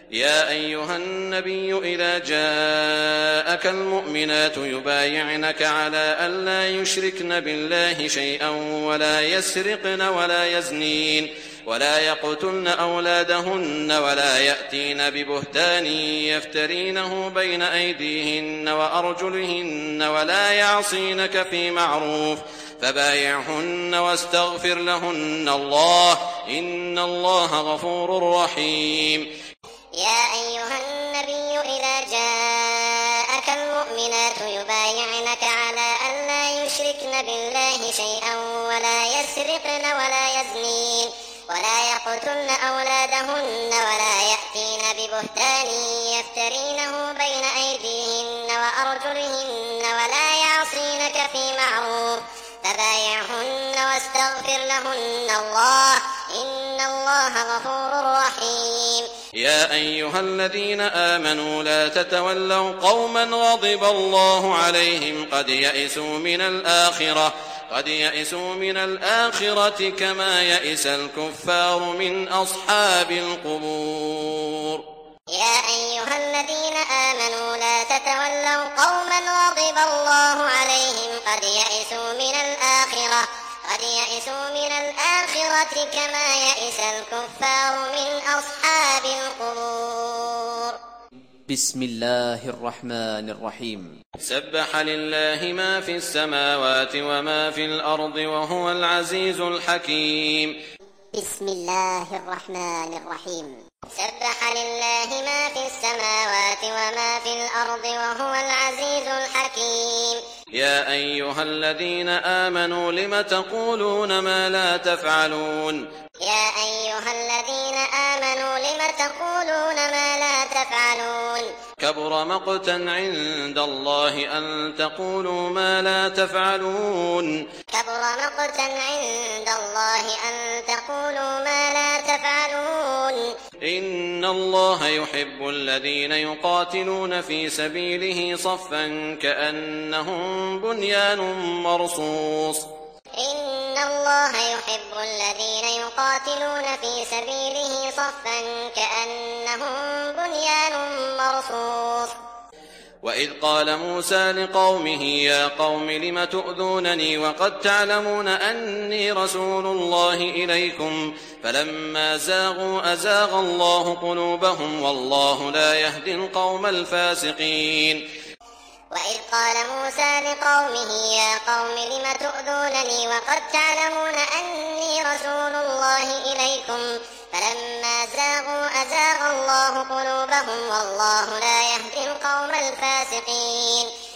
يا أيها النبي إذا جاءك المؤمنات يبايعنك على أن لا يشركن بالله شيئا ولا يسرقن ولا يزنين ولا يقتلن أولادهن ولا يأتين ببهتان يفترينه بين أيديهن وأرجلهن ولا يعصينك في معروف فبايعهن واستغفر لهن الله إن الله غفور رحيم. يا أيها النبي إذا جاءك المؤمنات يبايعنك على أن لا يشركن بالله شيئا ولا يسرقن ولا يزنين ولا يقتلن أولادهن ولا يأتين ببهتان يفترينه بين أيديهن وأرجلهن ولا يعصينك في معروف فبايعهن واستغفر لهن الله إن الله غفور رحيم. يا أيها الذين آمنوا لا تتولوا قوما غضب الله عليهم قد يئسوا من الآخرة كما يئس الكفار من أصحاب القبور. يا أيها الذين آمنوا لا تتولوا قوما غضب الله عليهم قد يئسوا من الآخرة كما يئس الكفار من أصحاب القبور. بسم الله الرحمن الرحيم. سبح لله ما في السماوات وما في الأرض وهو العزيز الحكيم. بسم الله الرحمن الرحيم. سبح لله ما في السماوات وما في الأرض وهو العزيز الحكيم. يا أيها الذين آمنوا لم تقولون ما لا تفعلون. يا أيها الذين آمنوا لم تقولون ما لا تفعلون. كبر مقتا عند الله أن تقولوا ما لا تفعلون. كبر مقتا عند الله أن تقولوا ما لا تفعلون. إن الله يحب الذين يقاتلون في سبيله صفا كأنهم بنيان مرصوص. إن الله يحب الذين يقاتلون في سبيله صفا كأنهم بنيان مرصوص. وإذ قال موسى لقومه يا قوم لم تؤذونني وقد تعلمون أني رسول الله إليكم فلما زاغوا أزاغ الله قلوبهم والله لا يهدي القوم الفاسقين. وإذ قال موسى لقومه يا قوم لم تؤذونني وقد تعلمون أني رسول الله إليكم فلما زاغوا أزاغ الله قلوبهم والله لا يهدي القوم الفاسقين.